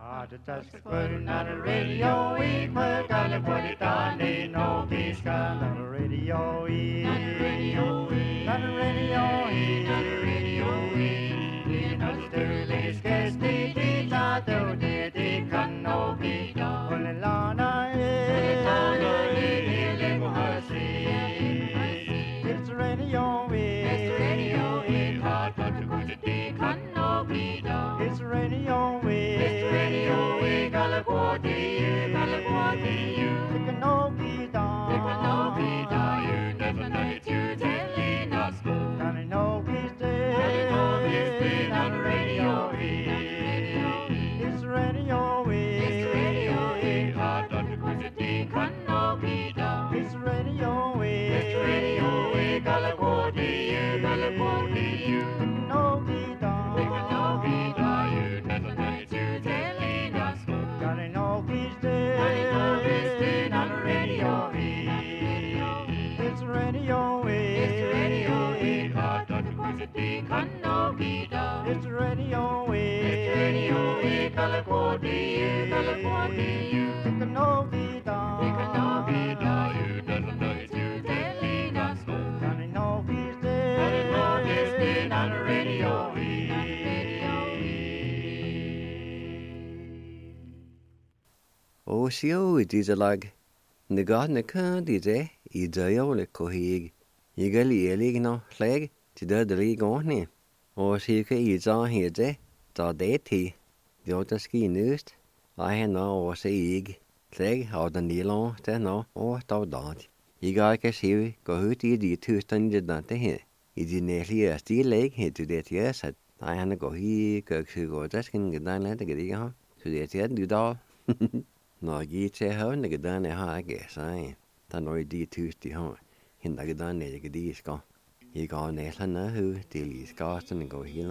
Just putting on the radio, we put on the put it on, ain't no peace on the radio, on the radio, on the radio, on the radio, in the sterling sketch, the out there, the can no be done. Only Lana, it's the radio, it's the radio, hard but to go to the can no be done. It's the radio, It's radio, California, California, it can no be done. It can no be done. You doesn't know it's you telling us. Johnny no peace day. Johnny no peace day on the radio. Oh, sio, it is a lag. The garden can is a ideal cohig. You get the no flag to the league on him. Or see is on here, the deity. The other ski news. I had no or say egg. Flag or the nylon, then no, or that. You got to see go who did the 2 standard not to here. It is nearly a steel leg here to that yes. I had to go here, go just can get down there to get it on. So that's it, do all. No, you say how and get down there, I guess. I don't know the Tuesday home. In the down there, you get these go. You go on there, and who till he's got and go here.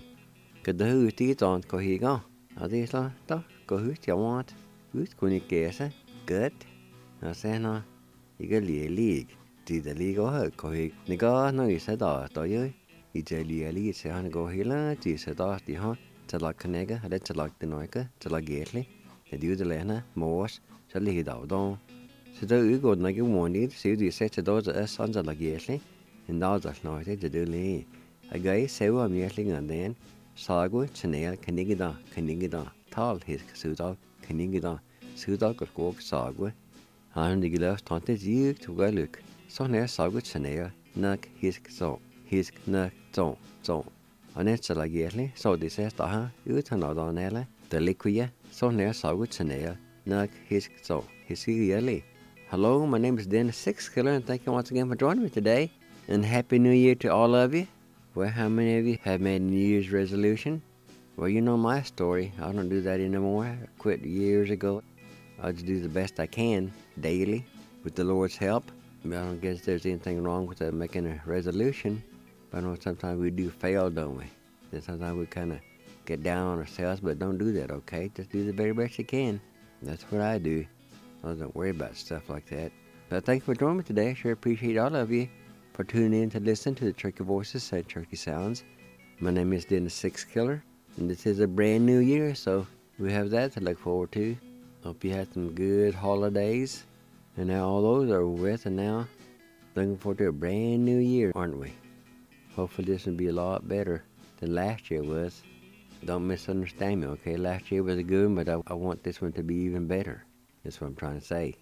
Could the who teeth on go here go? Are these la? Go who you want? Who's going to guess it? Good. I say no. You get the league. Did the league or go here? The guy no, he said, oh, do you? He said, the league say, I go here. He said, oh, the hunt. To like Canega, I let to like the Noika, to like Gately. The do the Lena, Morse, to lead out on. So do you go like you wanted, see the set of those as sons of like Gately, and those are not to do lee. A guy say, I'm yelling and then, Sago, Chanel, Canigida, tall his Sudal, Canigida, Sudal could walk Sago. And the left taunted you to go look. So near Sago Chanel, Nuck his so, his Nuck so. And it's like Gately, so this says, you turn out on Ella, the liquid, so near Sago Chanel, Nuck his so, his yearly. Hello, my name is Dennis Sixkiller, and thank you once again for joining me today. And Happy New Year to all of you. Well, how many of you have made a New Year's resolution? Well, you know my story. I don't do that anymore. I quit years ago. I just do the best I can daily with the Lord's help. I don't guess there's anything wrong with making a resolution. But I know sometimes we do fail, don't we? And sometimes we kind of get down on ourselves, but don't do that, okay? Just do the very best you can. That's what I do. I don't worry about stuff like that. But thank you for joining me today. I sure appreciate all of you for tuning in to listen to the Turkey Voices and Turkey Sounds. My name is Dennis Sixkiller, and this is a brand new year, so we have that to look forward to. Hope you had some good holidays, and now all those are with, and now looking forward to a brand new year, aren't we? Hopefully this will be a lot better than last year was. Don't misunderstand me, okay? Last year was a good one, but I want this one to be even better. That's what I'm trying to say.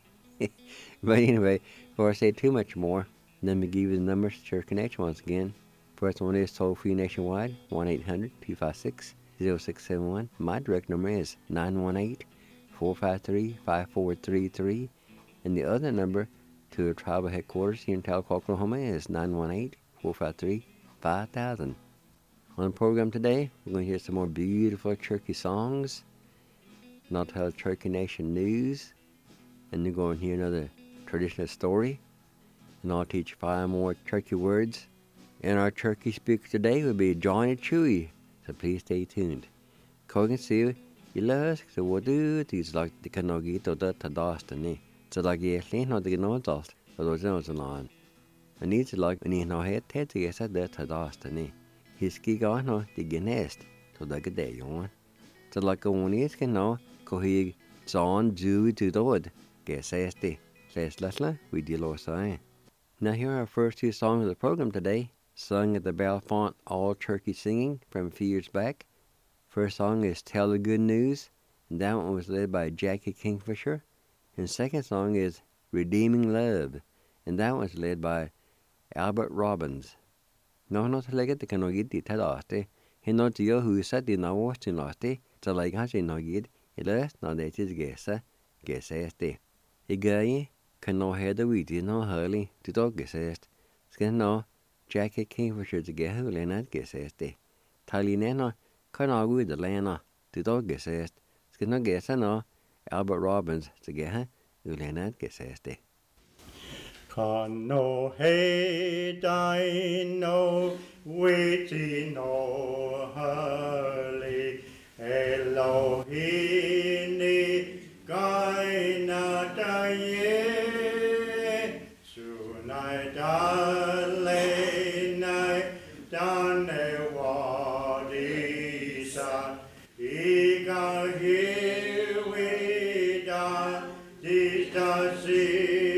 But anyway, before I say too much more, let me give you the numbers to your connection once again. First one is toll-free nationwide, 1-800-256-0671. My direct number is 918-453-5433. And the other number to the tribal headquarters here in Talcott, Oklahoma is 918-453-5000. On the program today, we're going to hear some more beautiful Turkey songs. And I'll tell Turkey Nation news. And you're going to hear another traditional story. And I'll teach 5 more Turkey words. And our Turkey speaker today will be Johnny Chewy. So please stay tuned. Kogan siu, ilas, so what do these like the Kanogito that Tadastani. So like Yeslin or the Gnozast, or those knows along. And needs like when he no head to get at that Tadastani. His ski on the Gnest, so like a day on. to like one is can know cohig John Jew to the wood. Guess este. Says Leslie, we deal or sign. Now here are our first two songs of the program today, sung at the Bellefonte All Turkey Singing from a few years back. First song is Tell the Good News, and that one was led by Jackie Kingfisher. And the second song is Redeeming Love, and that one was led by Albert Robbins. No legget det kan nog inte ta det. He not yo who said the no was to not det. Så like han sin nog gid. Eller no det is gessa este. I guy kan no head the weedy no hurly to dog gessest. Skin no Jackie Kingfisher to get hurly not gesseste. Tali nena kan no with the lana to dog gessest. Skin no gessa no Albert Robbins to get her hurly not gesseste. Kan no he dino witi no hurly Elohini gaina daye sunai dalenai dane wadisa iga hiwida distasi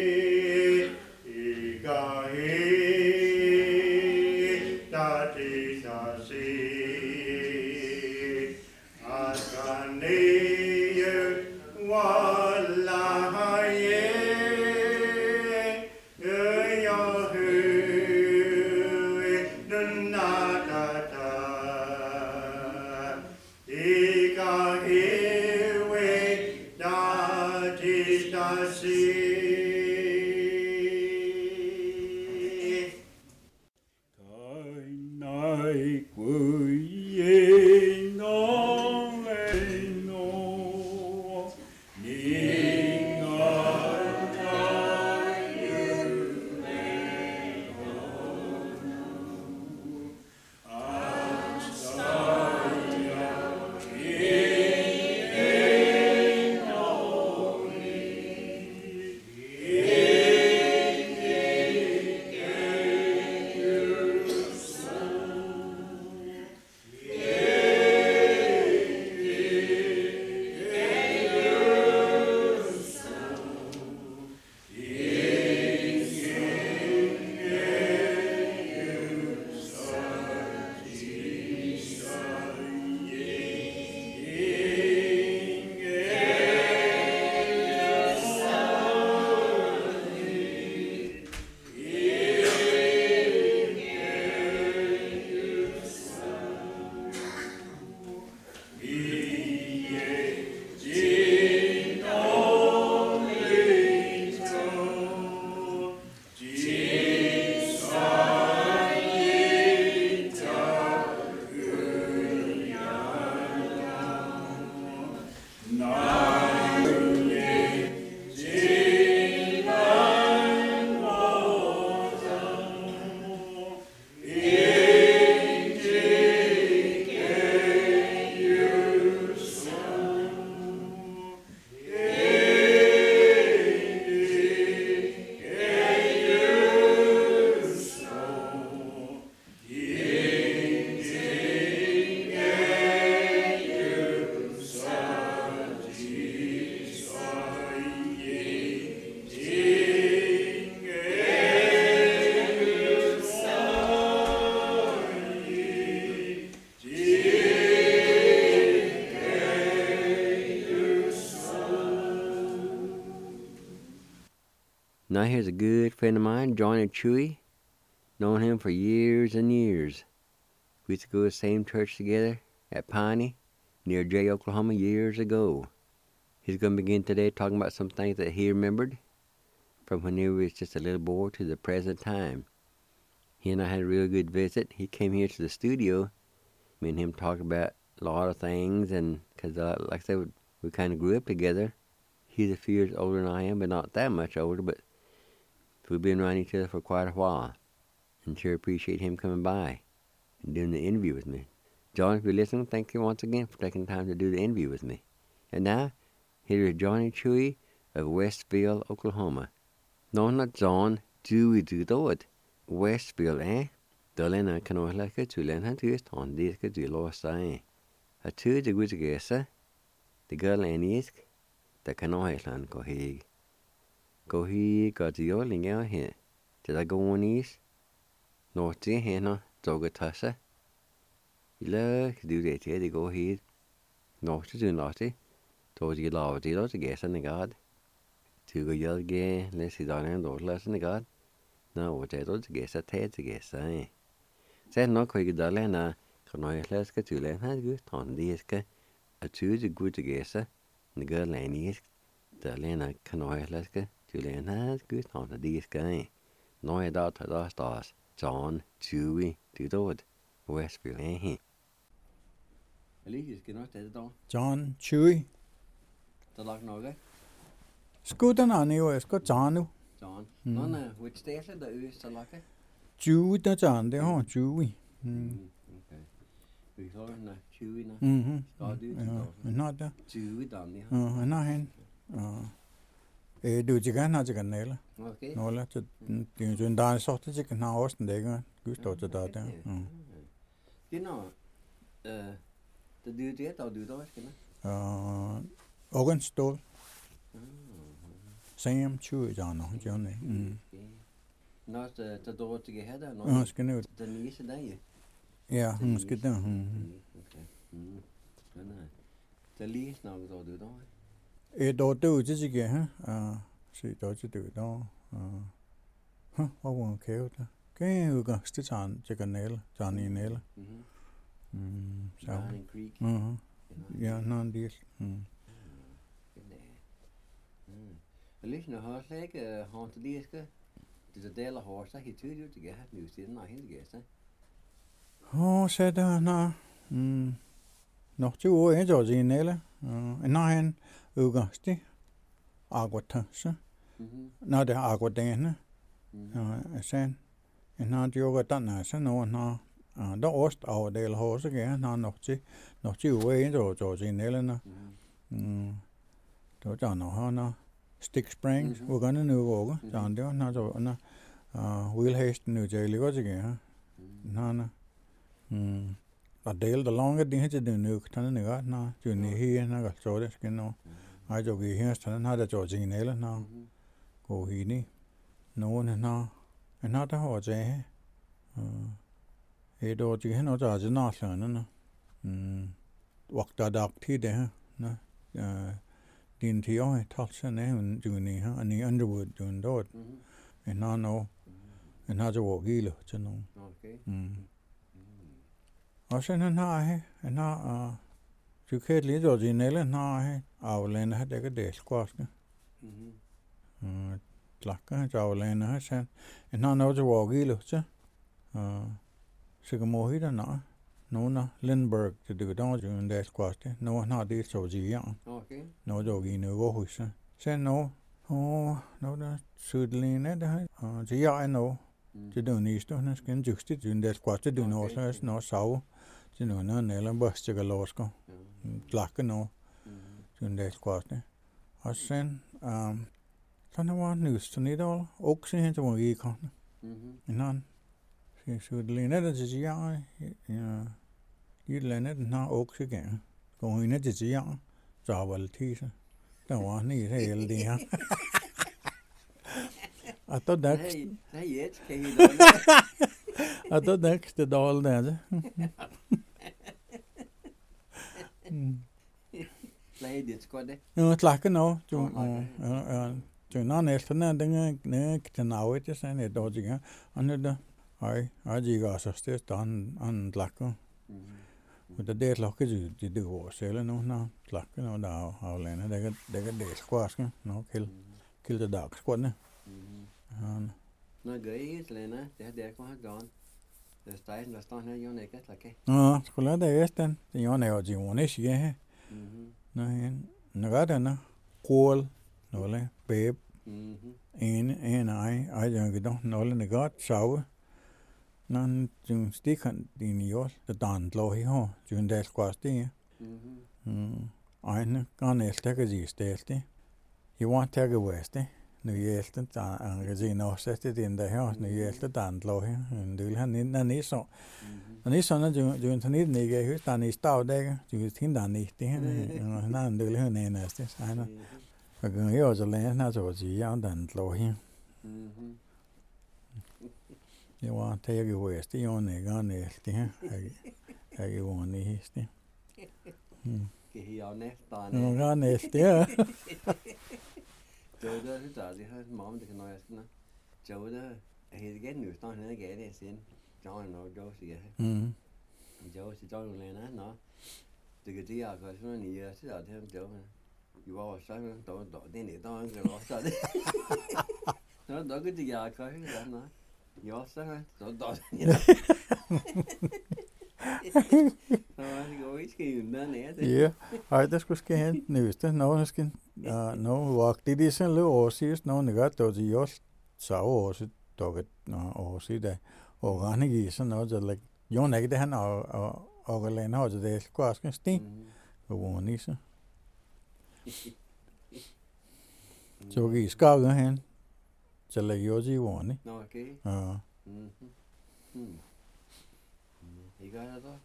Now here's a good friend of mine, Johnny Chewy. Known him for years and years. We used to go to the same church together at Piney, near Jay, Oklahoma, years ago. He's going to begin today talking about some things that he remembered from when he was just a little boy to the present time. He and I had a real good visit. He came here to the studio. Me and him talked about a lot of things, and because, like I said, we kind of grew up together. He's a few years older than I am, but not that much older, but we've been around each other for quite a while. And sure appreciate him coming by and doing the interview with me. John, if you're listening, thank you once again for taking time to do the interview with me. And now, here is Johnny Chewy of Westville, Oklahoma. No, not John, Chewy to do it. Westville, eh? Dalen kan også lade til han tyst, han det skal til lov sig. At tyde det ud til gæsa, det gør lanisk, der kan nå helt land gå hæg. Gå hæg og de jordling er her, det der går nis. Når det hænder, dog tager sig. I løg, du det til, det går hæg. Når det du når det, dog de laver det der til gæsa negad. Du går hjælge, læs i dagen en dårlig negad. Nå, det er der til gæsa, tag til gæsa. Så nok kan ikke dårlig, når Kanøjla skal til at have gud, trådende skal at tyde gud til gæsa, det gør lanisk, der læner kanøjla skal til at have gud, trådende skal. Når jeg der tager der stås, John, 20, det død, hvor jeg spiller her. Lige skal nok det der. John, 20. Der lagt noget. Skuden er jo, jeg skal John nu. John, nå, which station der øst, der lagt? 20, der John, det har 20. Vi har en 20 nu. Ja, men har der. 20 dame, Ja, han har han. Du ikke han har ikke næle. Okay. Nå, lad det er en dag så det ikke har også den der. Gud står til der. Det når det der der skal der. Ogen stol. Sam 20 John. Nå, der dår til her der nå. Ja, skal nu. Den næste dag. Ja, skal der. Okay. Der lige snakker du der. Då du ikke ha. Se då ikke du der. Hvor var kæve der? Kan jo gå til John til kanal, John i næle. Så. Ja, non det. Lige når har slet ikke har til det skal. Det der har så helt tydeligt det har nu siden og helt gæster. Så der nå. Nok til år er jo sin næle. Når han udgangsti agotase. Når det agotane. Sen en har jo godt den så når der ost afdel har så gerne nok til år er jo sin næle. Då der når han Stick Springs udgangen nu går. Så han det når så Will Haste nu til lige godt ikke. Nå. Og del der langt det heter det nu kan det godt nå. Du er her når så det skal nå. Ej jo vi her sådan har det jo sin eller nå. Gå hini. Nogen nå. En har der har det. Då det hen og der er nå sådan nå. Vagt der tid det nå. Din tiår talsen er hun du ni her og ni Underwood du en dort. En har nå. En har jo gilo til nogen. Okay. Og så han har du kan lidt og din eller har aflændet har det det skvaske. Klakker han aflændet har sen. En har noget til gilo til. Så kan må hitte nå. Nogen Lindbergh til det der jo en det skvaske. Nogen har det så ja. Okay. Noget dog i nu hus. Sen nå der sydline det her. Og det er nå. Det er næste han skal juste det skvaske det nå så nå sav. Det nu eller børste galosker. Klakker nå. Det skvaske. Og sen sådan var nysten i dag. Og sen han var i kan. En han så det ligner det til ja. I landet den har også gang. Går ind til ja. Så var det tise. Der var han i hele det her. Og der Det er et kan I og der næste dag der. Play det skal det. Nu klakker nå. Du når næsten den kan nå det sådan et år igen. Og nu der Ej, de gør så stedet han klakker. Og det er klokke det går selv nu når klakker når der har landet det kan det skvaske nå kilde dag skåne. Nå gøy Lena, det der kan have gone. Det står der står her jo ikke klakke. Ja, skulle det er den. Det jo er jo de one siger her. Nej, når der er kål, nåle, bæb. En ej jeg kan nåle det godt sove. Når du stikker din jord, der dan lå her, du en del skvaste. Ej, kan næste kan sige stelte. Jeg var til at veste. nyeltä siinä osesti tinda he nyeltä tantlo he dyl han ni så ni såna du inte ni nige hus där ni stod där du tinda ni det han dyl han är nästan så han och jag så länge när så så jag tantlo he jag var till jag visste jag nej det jag var ni histe Kehia nehtaan. no ganesti ja Joe der så det har mamma det kan jeg skal. Joe der helt igen nu står han ikke det sen. Joe no Joe siger. Joe så Joe Lena nå. Det kan det altså sådan ni er så der han Joe. Jo var så der det er der han går så det. Nå der kan det jeg kan høre nå. Jo så der. Ja, ej, der skulle ske hen næste, når skal walk det er sådan lidt oversigst, når det godt det jo så også dog og så der og rende i sådan noget så like jo ikke det han og lande har det skal skal sti og nisse så vi skal hen så like jo de vågne. Nå okay. Ja. Ikke er det?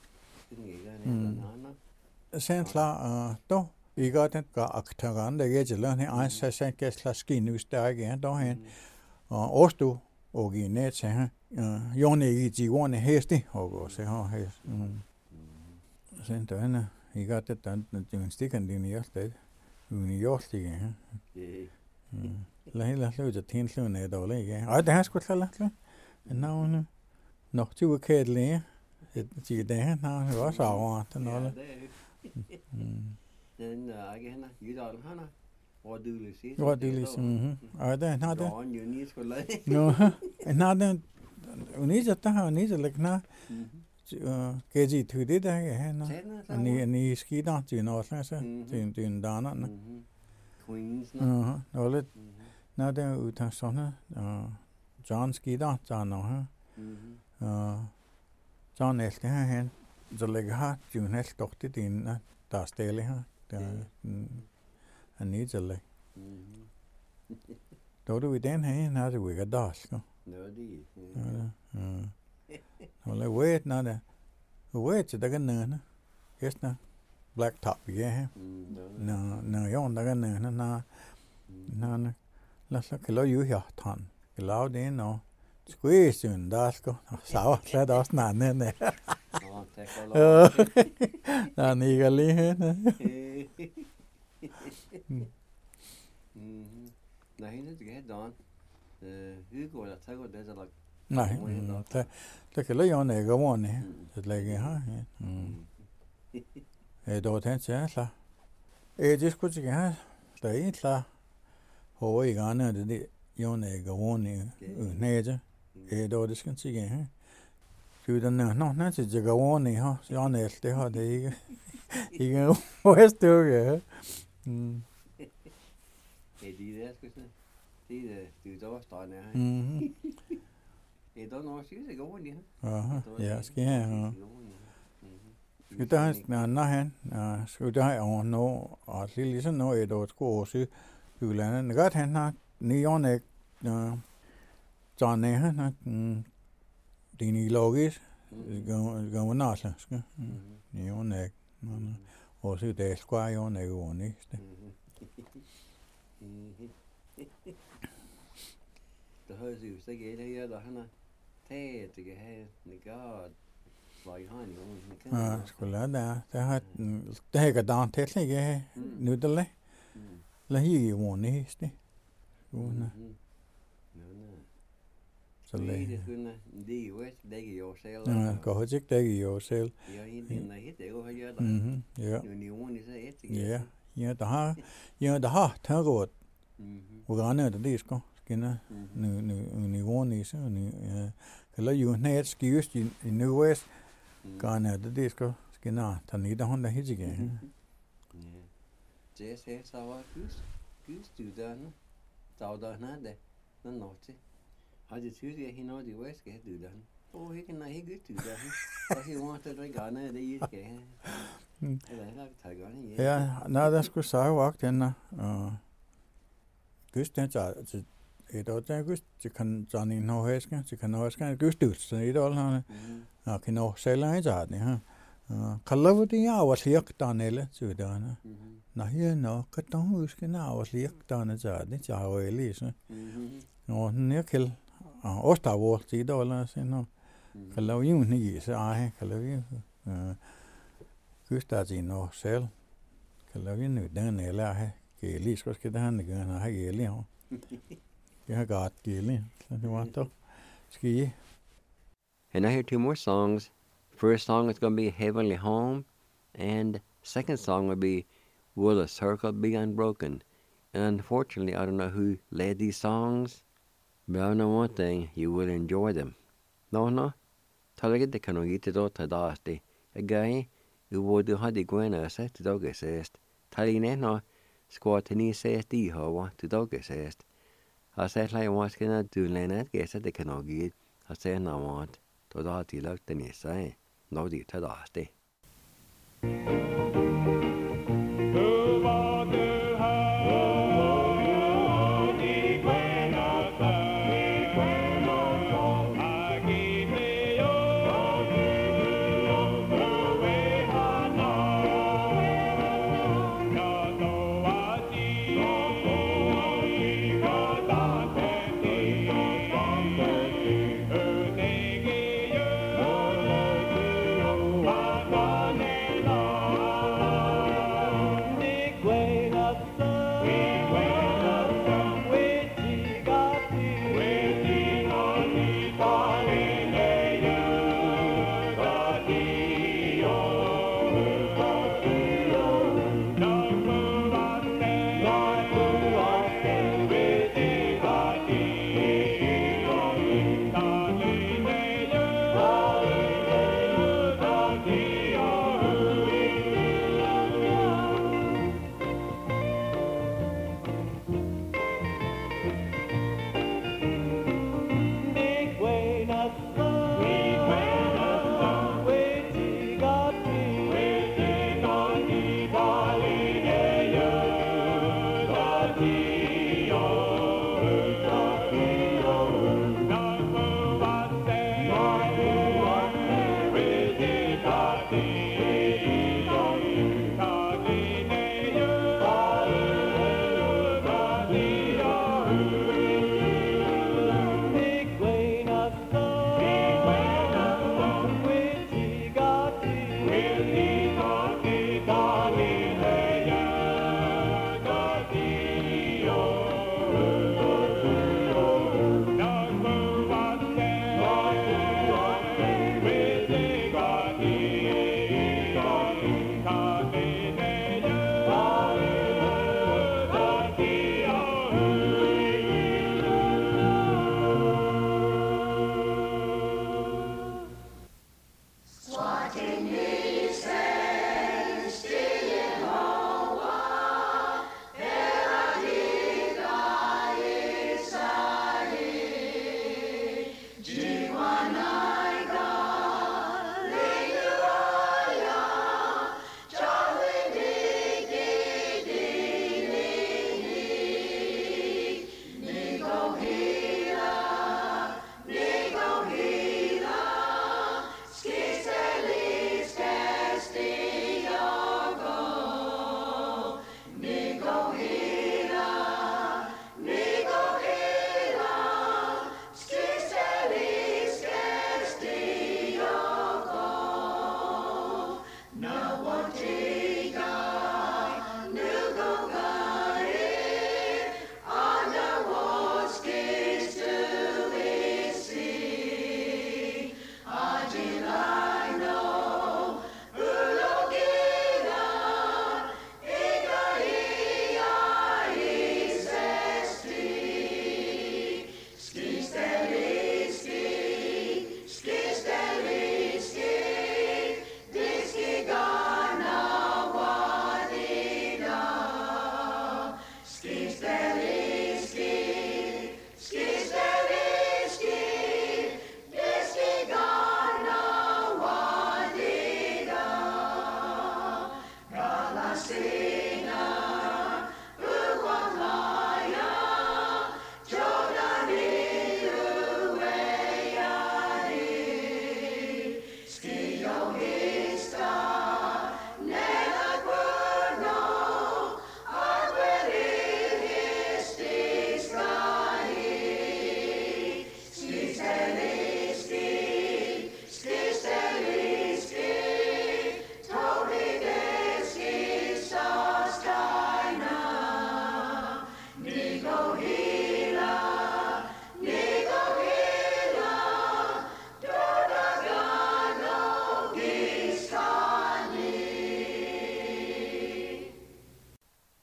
Sen klar då vi går den går aktaran der er til han er så sen kan slags skinus der igen då han og ostu og i net så han Jonne i de ordne heste og så har hest sen der han i går det den stikken din i sted uden i stikken la så til slun er dårlig ikke ej det har sgu klart men nok til ukedelige det der han var så over den noget den ikke han Jydal han hvor det ligesom og der har det no no den unisa der har unisa lekna keji thude der er ni skider til noget så den daner Queens no lidt når der ud af sådan John skider der nå John elsker han så lægger har jo næsten dog det din der stille her der han nidelig då i den her har det ikke dask no det og la wait når der kan nørne hæsne black top ja no jo der kan nørne na la så kan jo her tan lav det nå squeeze den dask så slet også nærne han ikke lige henne nej hende det kan don Hugo der tager det så like nej det kan jo ikke gå ned det lægger her då tænker jeg så det skulle ikke have der er klar hvor i gang er det jo ikke gå ned nede då det skal sige her Siden nå til det går ned her så jeg næste det har det ikke højst det ja det der skal se det der står der det der når siger det går ned ja skal jeg skal der nå han skal der og nå og ligesom nå et år skulle også Jylland godt han har neonek John han din i logis går næsten skal neonek og så det skal jo nævne næste det høres jo så galt her der han er taget det kan have det godt var i han jo skulle der har det har gadan til ikke nu det la hi jo næste så det kunne det jo ikke jo selv ja går ikke det jo selv ja det jo har jeg ja nu ni så et ja der har taget og gerne det skal skinne nu ni så nu eller jo net skives i nu west gerne det skal skinne der ni der hun der helt igen det er så var gus du der der nede den nåt har det synes jeg hende og de west skal du der ikke nej ikke du der og så må der ikke gerne det I skal ja nej der skulle sige jo den Gustens Edo gust kan Johnny no heskan kan heskan gustus Edo han kan no sela jadni ha kallavati awasliak tanele sudana nahi no katon huskan awasliak tane jadni chaweli so no nekel ostavo Edo la no kallavi ni sa he kallavi gustasi no sel kallavi nu danela he ke liskos ke dan ga ha geli ho I got Gilly. Ski. And I hear two more songs. First song is going to be Heavenly Home, and second song will be Will the Circle Be Unbroken. And unfortunately, I don't know who led these songs, but I know one thing, you will enjoy them. No. Talaga de kano gite do tadaasti. A guy who would do hadi gwena set to dog assist. Taline no squat ni says di ho to dog assist. I said like what's gonna do Leonard guess at the canoe. I said I want to the hot look the niece, no di to the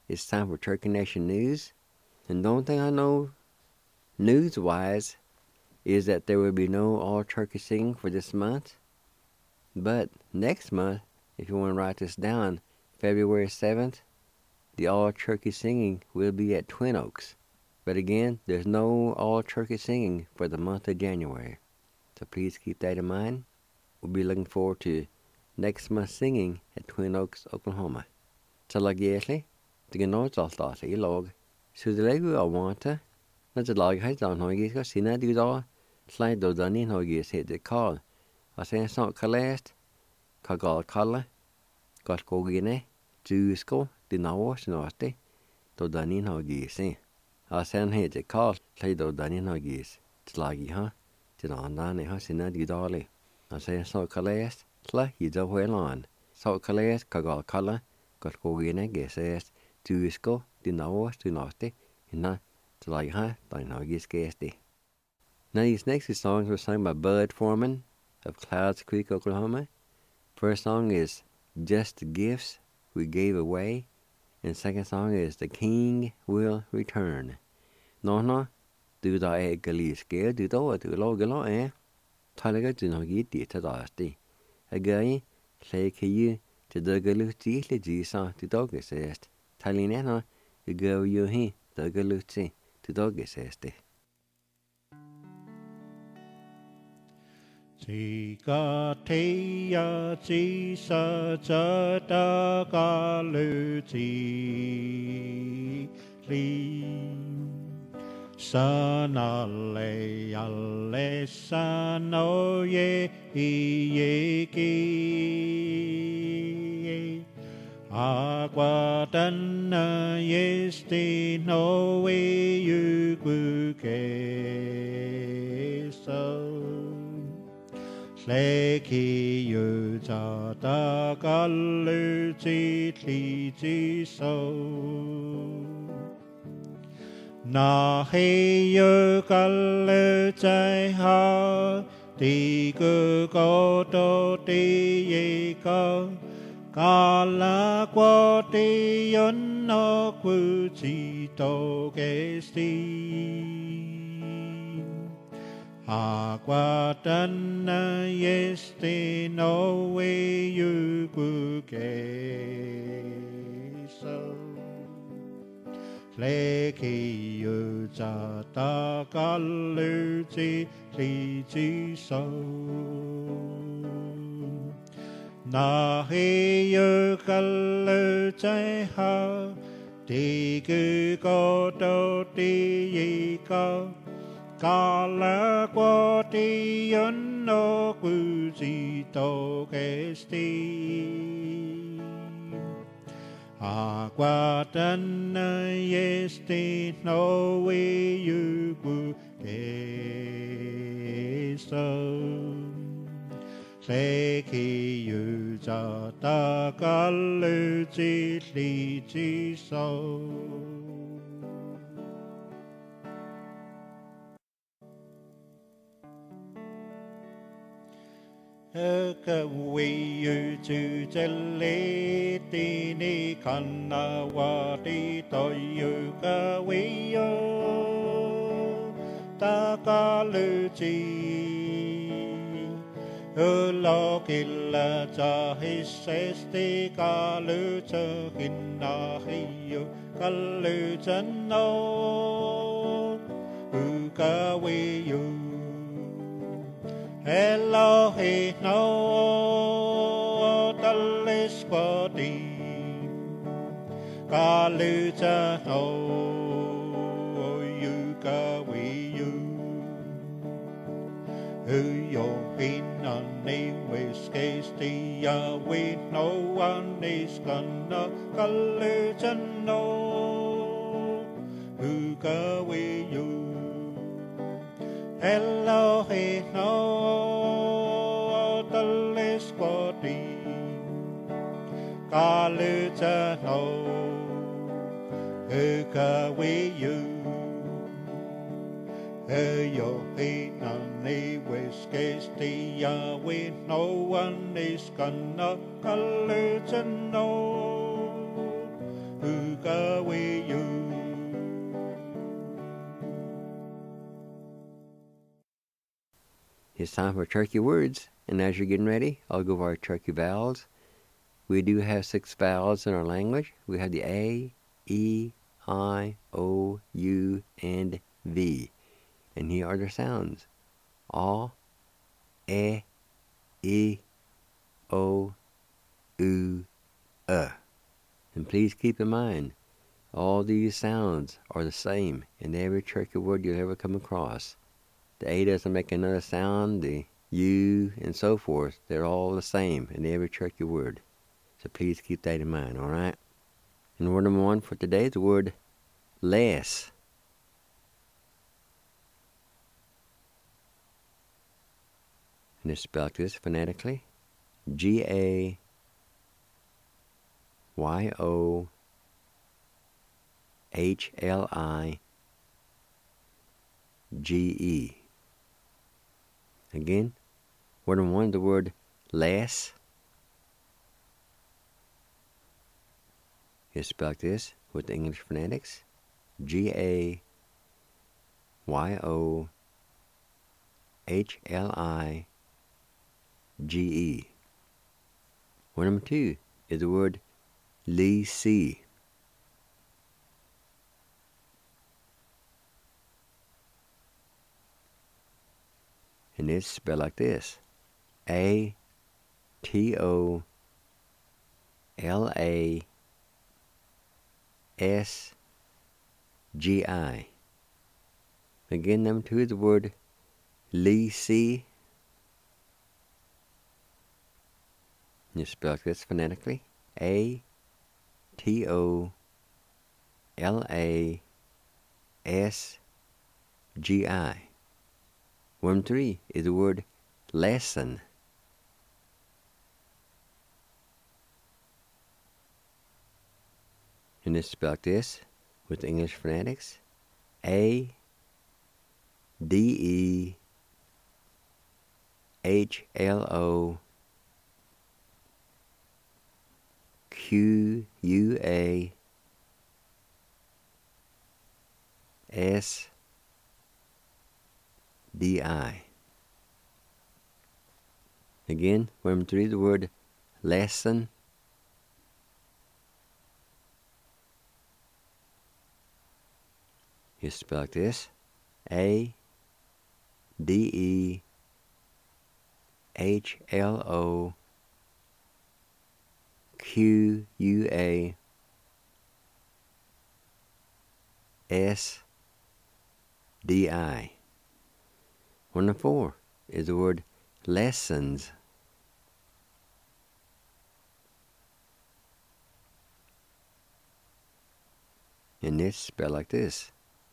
it's time for Turkey Nation News. And the only thing I know news-wise is that there will be no all-turkey singing for this month. But next month, if you want to write this down, February 7th, the all-turkey singing will be at Twin Oaks. But again, there's no all-turkey singing for the month of January. So please keep that in mind. We'll be looking forward to next month's singing at Twin Oaks, Oklahoma. Så lag jæslig, det kan nå alt I lag. Så det legger jeg vante, når det lager helt an, når jeg skal sinne det da, slide og den inn, når jeg ser det kall. Og så jeg snart kan lest, hva galt kalle, galt gå inn du skal, det nå snart det, da den inn, når jeg ser. Og så han heter kall, slide og den inn, når jeg ser, slag I ha, til den jeg har sinne det da. Og så jeg snart kan lest, slag I da høyland. Så kan lest, hva galt kalle, galt gå inn, jeg ser, du skal, det nå snart det, innan till I had by now guessed. Now these next two songs were sung by Bud Foreman of Clouds Creek, Oklahoma. First song is Just the Gifts We Gave Away, and second song is The King Will Return. No, du da galiske, du da du logalo Talaga du no giti ta dasti. Again, like you to the galuti le jisa to dogus est. Talinena, you go you he, the galuti. To dogus este. Tika teia tisa jata galuti li sanale alle sano ye ki Agua dana yesti no we yugu keso Leki yu jata galu ti so Na he yu galu jai ha Di gu go do di ye go Kala qua ti yun no ku chi to ke si Agua dana yesti no we yu ku ke so Leki yu jata galu ti so Na he yu galu jai ha Di gu go do di yi go Kala qua ti yun no ku ji to ke sti Agua dana yesti no we yu ku ke so Leki yu jata galu ti so Ka we yu tu jale ti ni kana wa ti to yu ka we yu ta galu Lo killa cha hissesti kalu cha hinna hiyo kalu channo uka we you hello he no talis quati kalu cha no uka we you yo in Anyways, casey we no one is gonna collision no who go with you. Hello, hey, no, the list body collision no who go with you. Yo in anyways, casey we no one is gonna collision no who go It's time for turkey words. And as you're getting ready, I'll go over our turkey vowels. We do have 6 vowels in our language. We have the A, E, I, O, U, and V. And here are their sounds. A, E, O, U, And please keep in mind, all these sounds are the same in every turkey word you'll ever come across. The A doesn't make another sound, the U, and so forth. They're all the same in every turkey word. So please keep that in mind, all right? And word number 1 for today is the word less. And it's spelled this phonetically. G-A-Y-O-G-E. Again, word number 1, the word less. It's spelled this with the English phonetics. G-A-Y-O-H-L-I-G-E. Word number 2 is the word Lee-see. And it's spelled like this. A-T-O-L-A-S-G-I. Again, number 2 is the word Lee-see. And it's spelled like this phonetically. A-T-O-L-A-S-G-I. Word number 3 is the word lesson. And it's spelled like this with the English phonetics. A-D-E-H-L-O-Q-U-A-S-D-I. Again, word number 3 is the word lesson. It's spelled like this. A-D-E-H-L-O-Q-U-A-S-D-I. Word number 4 is the word lessons. And it's spelled like this.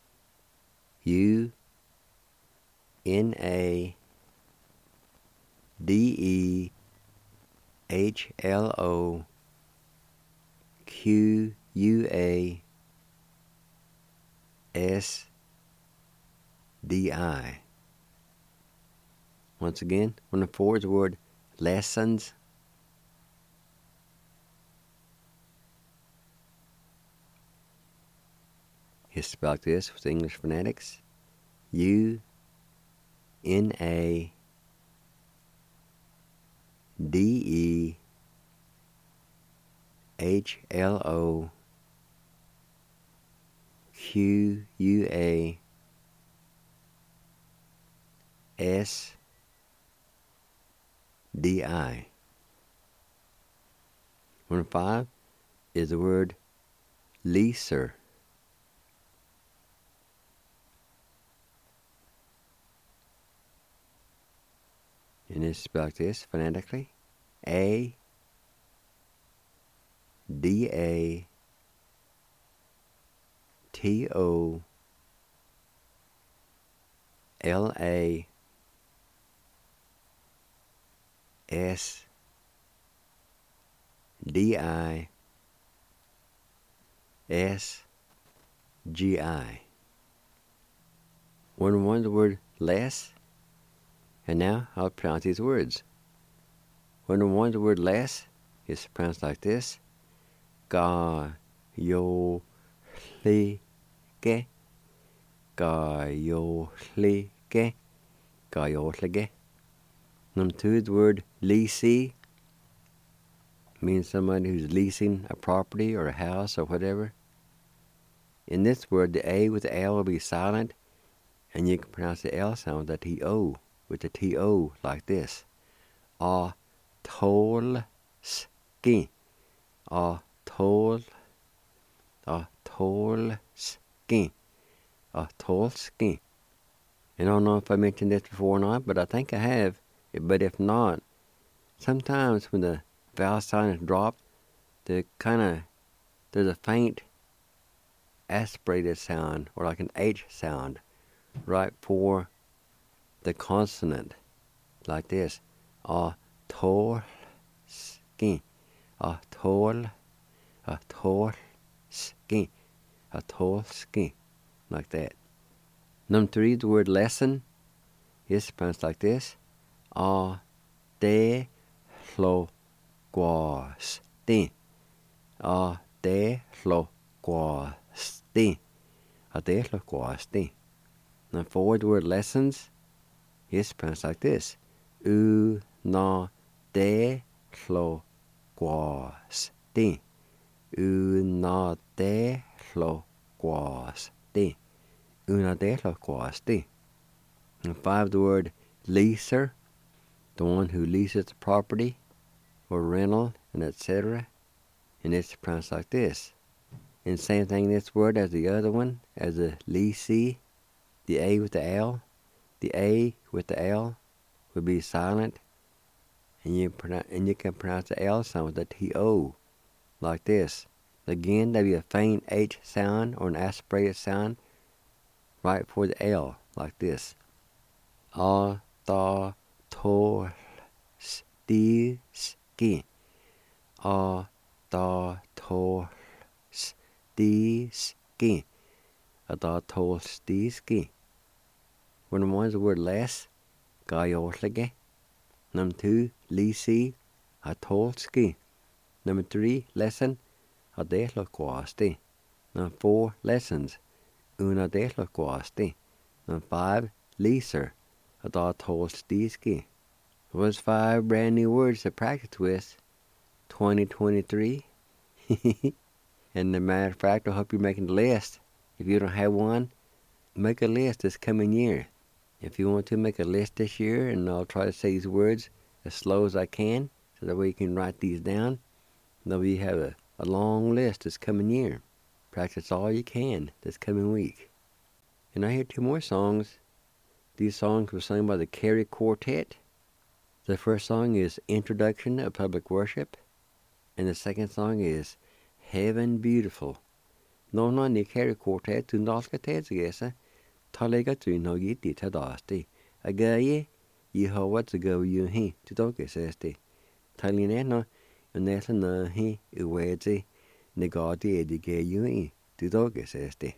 U-N-A-D-E-H-L-O-Q-U-A-S-D-I. Once again, one of 4 is the word lessons. It's spelled like this with English phonetics. U-N-A-D-E-H-L-O-Q-U-A-S-D-I. One of 5 is the word leaser. And it's spelled like this phonetically. A-D-A-T-O-L-A-S-D-I-S-G-I. One and one, the word less. And now I'll pronounce these words. One and one, the word less is pronounced like this. Ga-yo-li-ge. Ga-yo-li-ge. Ga-yo-li-ge. Number 2, the word leasee means somebody who's leasing a property or a house or whatever. In this word, the A with the L will be silent, and you can pronounce the L sound with the T-O, with the T-O like this. Tolski. Tolski. Tolski. I don't know if I mentioned this before or not, but I think I have. But if not, sometimes when the vowel sign is dropped, there's a faint aspirated sound, or like an H sound, right for the consonant, like this. Tolski. Tolski. Like that. Number 3, the word lesson is pronounced like this. De lo guasti. De lo guasti. De lo guasti. Number 4, the word lessons is pronounced like this. Una de lo guasti. Una de lo guasti. Una de lo guasti. And 5, the word leaser, the one who leases the property or rental and etc. And it's pronounced like this. And same thing in this word as the other one, as the leasee, the A with the L. The A with the L will be silent, and you can pronounce the L sound with the T-O, like this. Again, there'll be a faint H sound or an aspirated sound right for the L, like this. Tolski. Tolski. When one is the word less, gajoslige. Number 2, leasee, tolski. Number 3, lesson, de lo guasti. Number 4, lessons, una de lo guasti. Number 5, leaser, tolski. Those 5 brand new words to practice with 2023. And as a matter of fact, I hope you're making the list. If you don't have one, make a list this coming year. If you want to, make a list this year, and I'll try to say these words as slow as I can, so that way you can write these down. That way you have a long list this coming year. Practice all you can this coming week. And I hear 2 more songs. These songs were sung by the Carey Quartet. The first song is Introduction of Public Worship, and the second song is Heaven Beautiful. No, ni Carey Quartet, tu nalska tedzgesa, talega tu no giti tadasti. Agaye, Yehovah to go you he, to dogesesti. Talineno, unesa na he, uwedzi, negati edige you he, to dogesesti.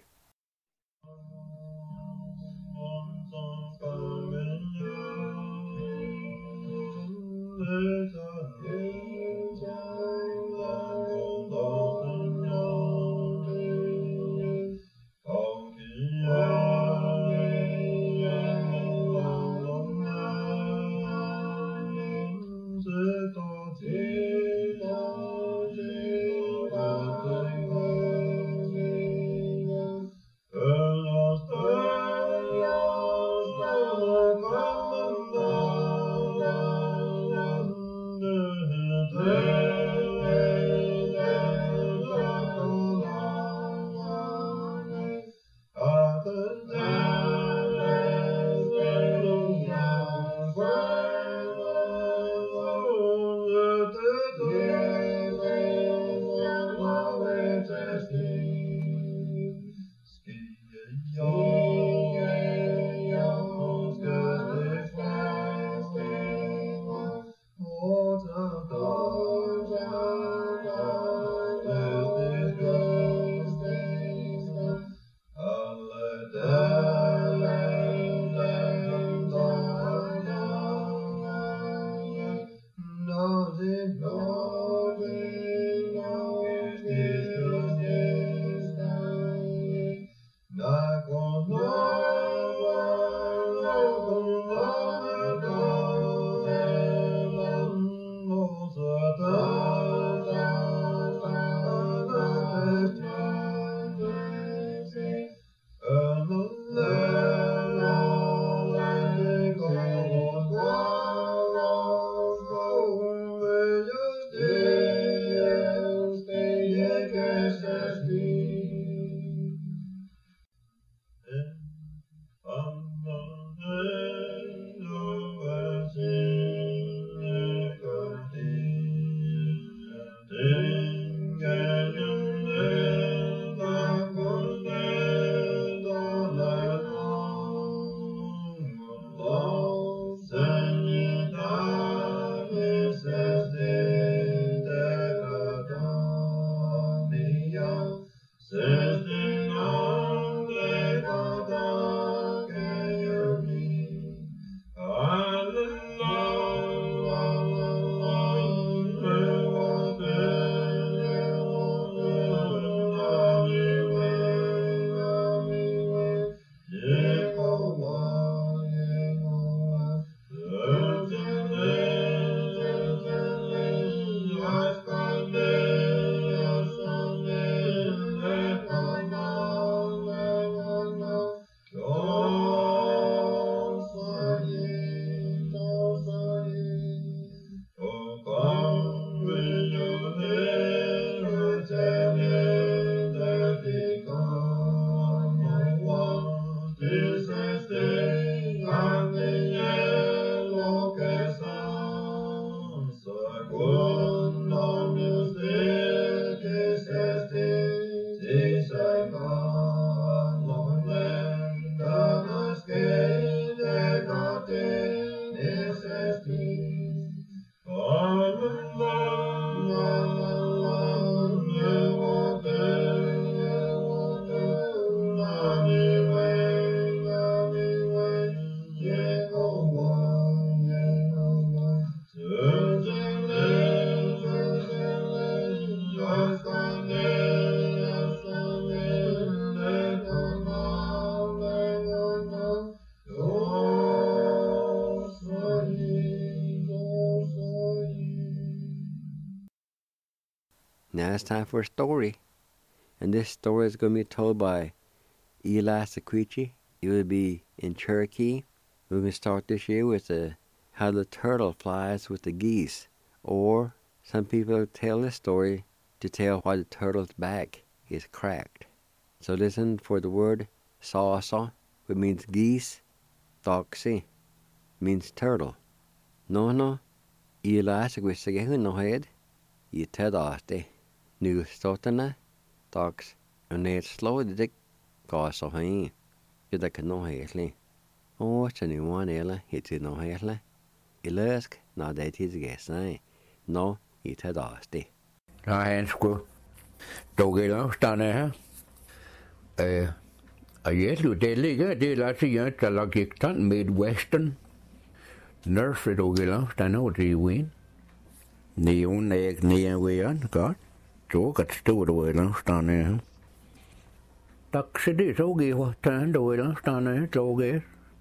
now it's time for a story. And this story is going to be told by Eli Sequici. It will be in Cherokee. We're going to start this year with how the turtle flies with the geese. Or some people tell this story to tell why the turtle's back is cracked. So listen for the word saw, which means geese. Doxy means turtle. No, Eli Sequici who no head. You ted asti. Nu stotana. Dogs. And they slow the dick. Goss of him. You that can no headly. Oh, it's a new one, Ella. It's no headly. Ilask, no, that is guess, eh? No, it had asti. I hands go. Doggy, stand there. Yes, you did it. Did I see you to like it Midwestern? Nurse it doggy, stand out you win. Neon egg near way on, God. So got stored away, stand there. Ducks it is, okay, what turned away, stand there, it's okay.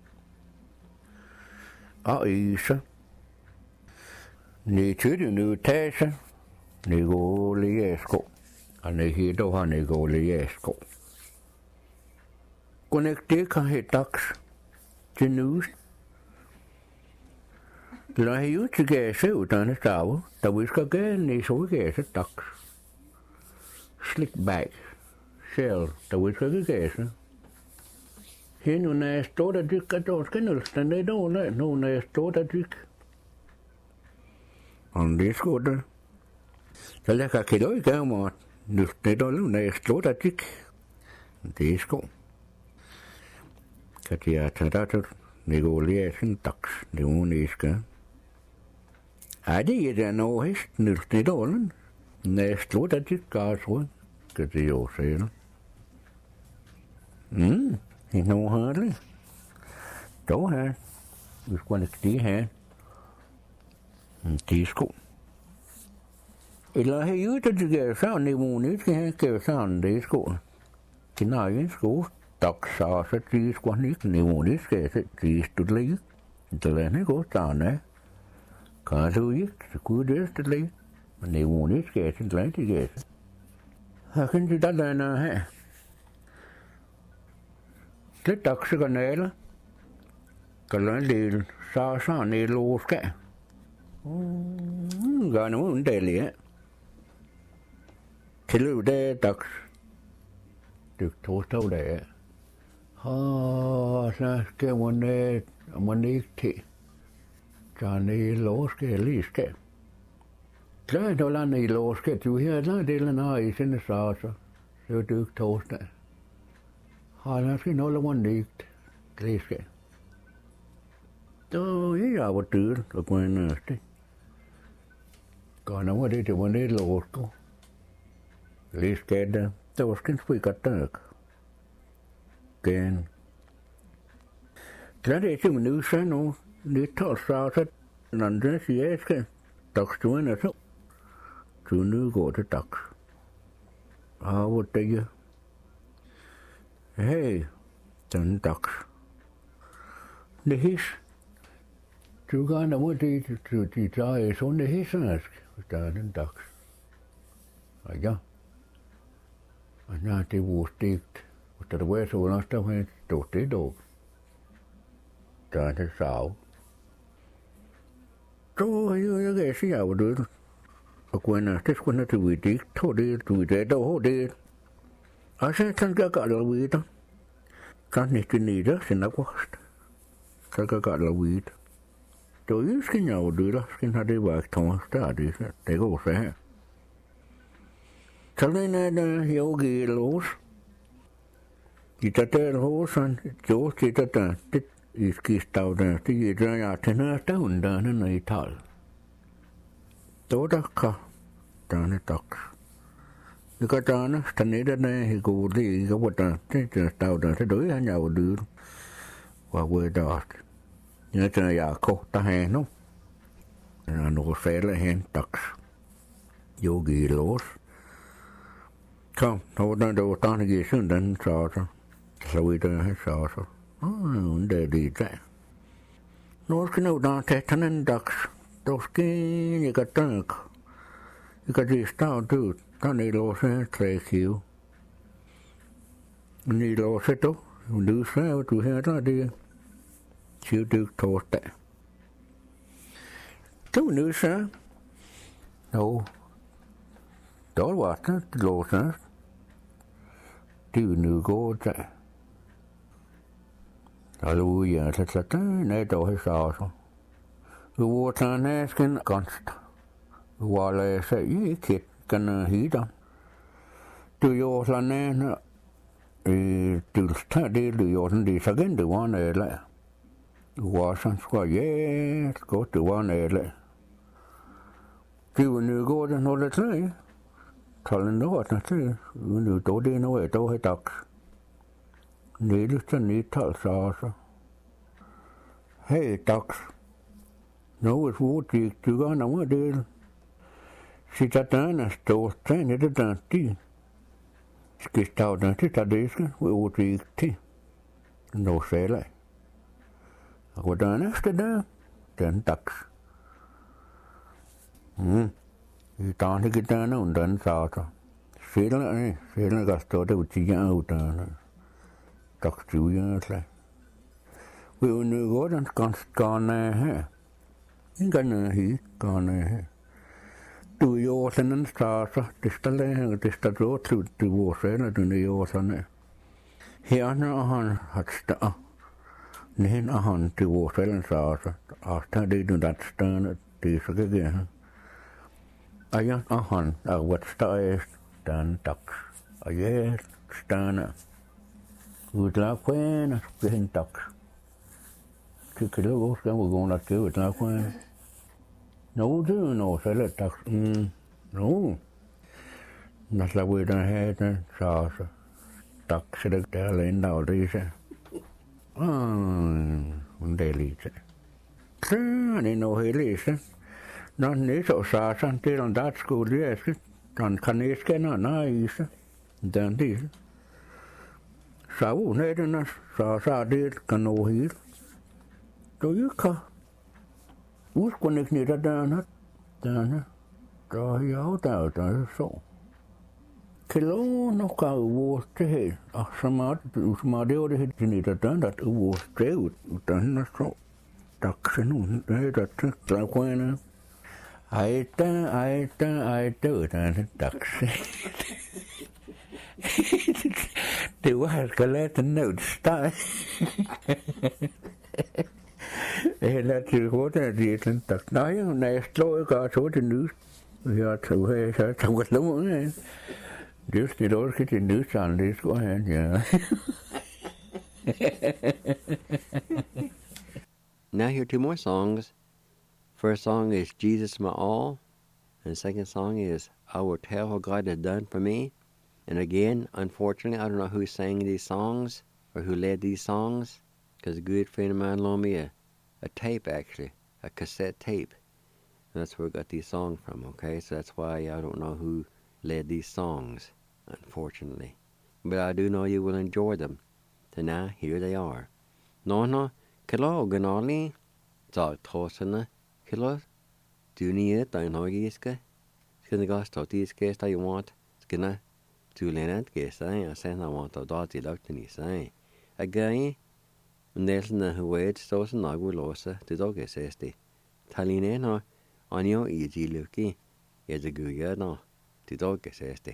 Isa. Ni tyder nu tæse, ni går liæsko, og ni hitter han ni går liæsko. Connecte kan have dags til nus. Lad jo til gæse uddannet stave, der vi skal gæne ni så gæse dags. Slickback, shell, der vi skal gæse. Her nu når jeg står der dykker, der skal nødsten det dårlig, nu når jeg står der dykker. Og det skal der. Så jeg kan ikke løbe af mig, nødsten det dårlig, når jeg står der dykker. Det skal. Kan jeg tage der til, det går lige af sin dags, det er hun ikke skal. Det der noget hest, nødsten det dårlig, når jeg står der dykker, så kan det jo se det. It's no hardly. Go ahead. We're going to see here. Disco. Eller har you to get sound, they won't get sound, disco. Can I in school? Doc saw such these one, they won't get it, these to leave. The land goes down there. Can't do it, the good is to leave. And they won't get it, like to get it. How can you do that now? Lidt dagseganaler. Kan lade en del så ned låske. Gør noget undelige. Til det dags. Det torsdag der. Så skal man ikke til. Så ned låske lige skal. Så er der ned låske. Du her der delen af i sine så er det torsdag. Han skal nå lade nigt. Det skal. Så jeg var dyr og gå ind og det. Går noget det var lidt låsko. Det skal der. Der var skin spikker der. Gen. Så det er simpelthen nu så nu. Det tager så når det siger jeg skal. Dagstuen er så. Så nu går det dags. Hvor det er. Hey, den dags. Det his. Du kan da mod det, de tager sådan det hissenask, hvis der er den dags. Og ja. Og nej, det var stegt. Hvis der var så underst, der var stort det dog. Der er det sav. Så jeg kan sige, at jeg var død. Og kunne det skulle naturligvis ikke tog det, du i det, der var det. Og så kan jeg gøre det videre. Kan ikke nede, så nok værst. Kan jeg gøre det videre. Så jeg skal jo døde, skal have det været torsdag, det går så her. Så den er der yogi lås. I der låsen, jo sitter der, det i skistav der, det er der, jeg til næste under, når I tal. Så der kan, der er dags. Det kan der, der nede der, i går det, ikke hvor der, det stav der, det døde han jo døde. Hvor var det også. Jeg tænker, jeg er kort der her nu. Der er noget fælde hen, dags. Yogi lås. Kom, der var startet i søndagen, så vi der her, så. Det er det der. Nu skal nu der tage den dags. Der skal ikke døk. Jeg kan det stav død. ta ni lo se tre kiu ni lo se to du se tu he ta đi chiu du to te tu nu se no đó là ta lo se tu nu go te Aleluia ta ta ne to he sa so wo ta ne skin konst wa le se i kit kan hi da tu yo la ne na tu sta de du yo ndi sa gen de wa ne le wa san sqa ye ko tu wa ne le tu nu go de no le tle thal no ta tle nu to de no e to he tak ni lu ta ni thal sa sa hey tak no es wo tu ga na wa de si tatana sto tene de tanti che sta da tedesca o ti no sele a guardana sta da den tax I tanti che tana un dan sa ta sele ga sto de uti ya utana tax tu ya le we un go dan kan he ingan hi kan he tu yo sen sta sa tista ro tu wo sen tu yo sen he ana han hat sta nen han tu wo sen sa after de do that stand ti so ge aya han a wat sta is dan tak aye stana ut la quen ben tak que luego que go na que ut la quen no do no se le tak no nas la vuelta het sa tak se de len da ri se un delite ni no hele se no ne so sa san te on dat school yes kan es que na is dan di sa u ne de na sa de kan no hir to you ka us connect ni da na da ya da so kilo no ka wo te a sama de o de ni da wo te da na so tak se nu ne da ta kwena ai ta da tak se te wa ka le te no sta la til hurtigt at det er tak. Nej, når jeg slår ikke godt så det nyt. Jeg tror jeg så tager det lummer. Det er også det nyt sådan det skulle han ja. Now here are two more songs. First song is Jesus My All, and the second song is I Will Tell What God Has Done For Me. And again, unfortunately, I don't know who sang these songs or who led these songs, because a good friend of mine loaned me a tape, actually, a cassette tape. And that's where I got these songs from, okay? So that's why I don't know who led these songs, unfortunately. But I do know you will enjoy them. So now, here they are. No, kilo ganali, dog tosana, kilo, dunia, dinogiska, skinagas totiska, that you want, skina, to lenat gesa, I send I want to dotty luck say. Again, Nelson na huwed stos na gulosa te doge sesti. Taline no anio iji luki ye de guya no te doge sesti.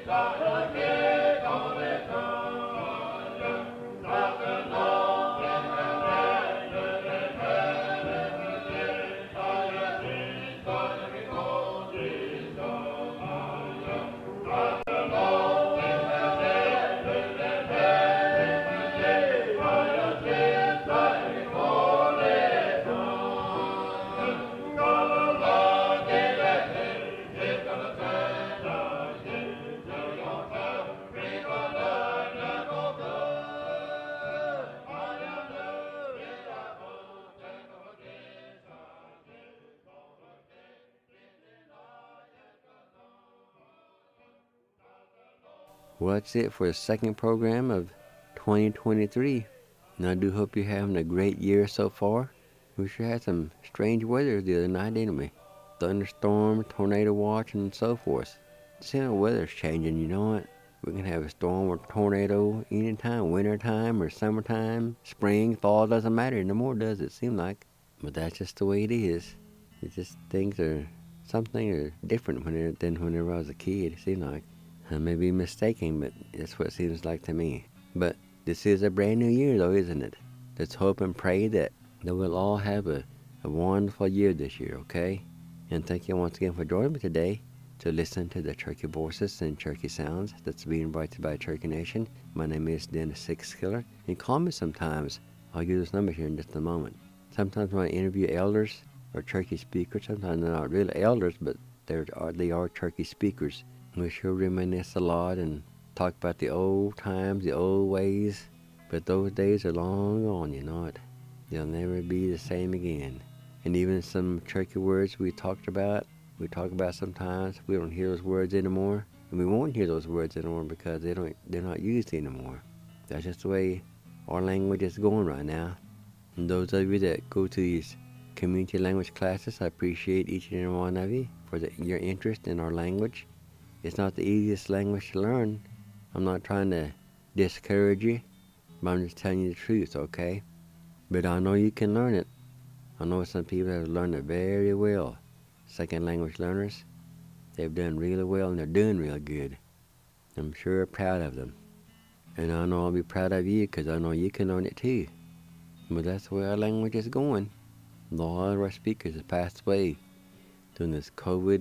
Well, that's it for the second program of 2023. And I do hope you're having a great year so far. We sure had some strange weather the other night, didn't we? Thunderstorm, tornado watch, and so forth. See how the weather's changing, you know what? We can have a storm or tornado anytime, wintertime or summertime, spring, fall, doesn't matter. No more does it seem like. But that's just the way it is. It just things are something are different than whenever I was a kid, it seemed like. I may be mistaken, but that's what it seems like to me. But this is a brand new year, though, isn't it? Let's hope and pray that we'll all have a wonderful year this year, okay? And thank you once again for joining me today to listen to the Turkey Voices and Turkey Sounds that's being brought to you by Turkey Nation. My name is Dennis Sixkiller. And call me sometimes. I'll give this number here in just a moment. Sometimes when I interview elders or Turkey speakers, sometimes they're not really elders, but they are Turkey speakers. We sure reminisce a lot and talk about the old times, the old ways. But those days are long gone, you know it. They'll never be the same again. And even some Turkey words we talk about sometimes, we don't hear those words anymore. And we won't hear those words anymore because they're not used anymore. That's just the way our language is going right now. And those of you that go to these community language classes, I appreciate each and every one of you for your interest in our language. It's not the easiest language to learn. I'm not trying to discourage you, but I'm just telling you the truth, okay? But I know you can learn it. I know some people have learned it very well. Second language learners, they've done really well and they're doing real good. I'm sure proud of them. And I know I'll be proud of you because I know you can learn it too. But that's where our language is going. A lot of our speakers have passed away during this COVID.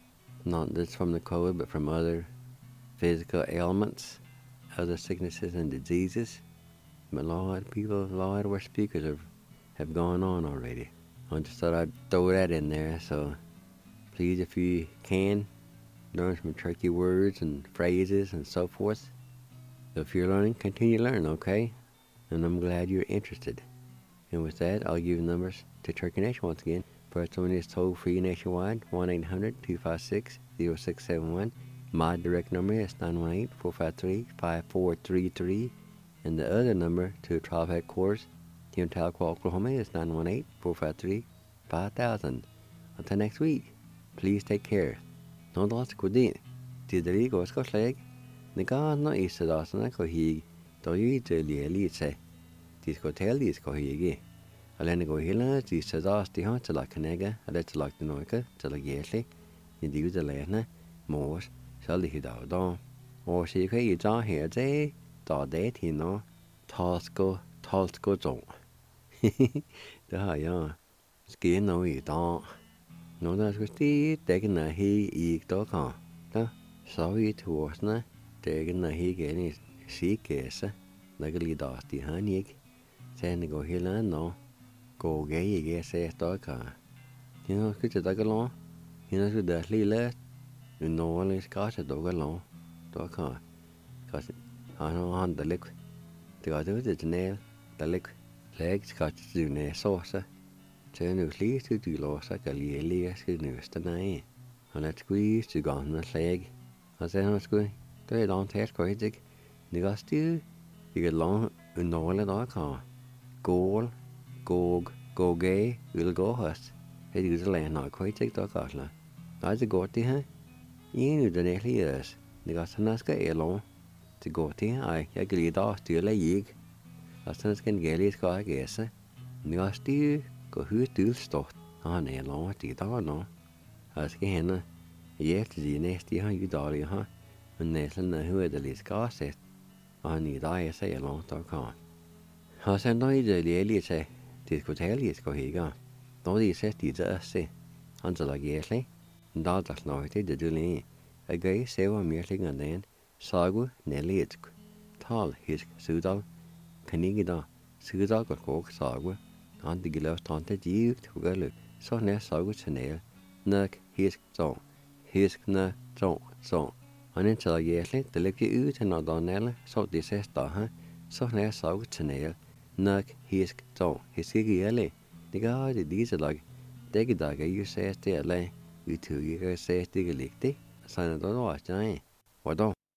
Not just from the COVID, but from other physical ailments, other sicknesses and diseases. But a lot of our speakers have gone on already. I just thought I'd throw that in there, so please, if you can, learn some Turkey words and phrases and so forth. So if you're learning, continue to learn, okay? And I'm glad you're interested. And with that, I'll give you numbers to Turkey Nation once again. First one is toll-free nationwide, 1-800-256-0671. My direct number is 918-453-5433. And the other number to tribe headquarters here in Tahlequah, Oklahoma is 918-453-5000. Until next week, please take care. No loss kudin. Tidri gosko slag. Nika no isadasana ko hig. Do you lise. Disco tell disco higi. Alene go hila di sadas di han til kanega, eller til lagt noika, til gesli. Ni diu de lene, mors, skal de hida da. Og så kan I da her det, da det hino, talsko zo. Det har jeg. Ske no I da. Nå da skal sti, det na hi I da kan. Da, så vi torsne, det na hi geni sikese. Lagli da di han ik. Sen go hila no. Cô ghé ghé xe tối cả, you know cứ chỉ tới cái lon, you know cứ để lì lết, you know lên có sẽ tối cái lon, tối cả, có họ the liquid, thì có thứ gì nè, the liquid, lấy có gì nè sauce, cho nên lì thứ gì lo sẽ cái lì cái nửa cái này, họ lấy squeeze chỉ còn nó leg, họ sẽ nó squeeze, tới đón test coi gì, thì có still, thì cái lon, you know lên đó cả, goal. Gå ghé, vil gå høst. Hei du til lærne og køy tæk dog godt la. Nej, det går til her. Ingen ud af det lige. Det går sådan, at skal elon. Det går til her. Ej, jeg kan lide dag styrle jig. Og sådan skal en gælde skal jeg gæse. Det går styr, gå højt dylstort. Og han elon, det er dag nå. Og skal hende. Jeg til de næste, jeg har jo dårlige her. men næsten er højde lidt skåset, og han i dag siger langt og kan. Og så når I det lige til, det skulle tale lidt gå hækker. Når de sætter de der se, han så lager jæslig, en dag der snart det du lige. Jeg gør selv mere længere den, sagu nælletsk, tal hisk sydal, kan ikke da, sydal går kok sagu, han det gælder strante givet huggerløb, så nær sagu til næl, nok hisk nø så. Han er til jæslig, det ligger ud til når der næle, så det sætter der, så nær sagu til næl, nok hisk ikke jæslig. Det gør det lige så lag. Det kan da ikke sætte det lag. Vi tog ikke sætte det ligge det. Så er det også, nej. Hvad da?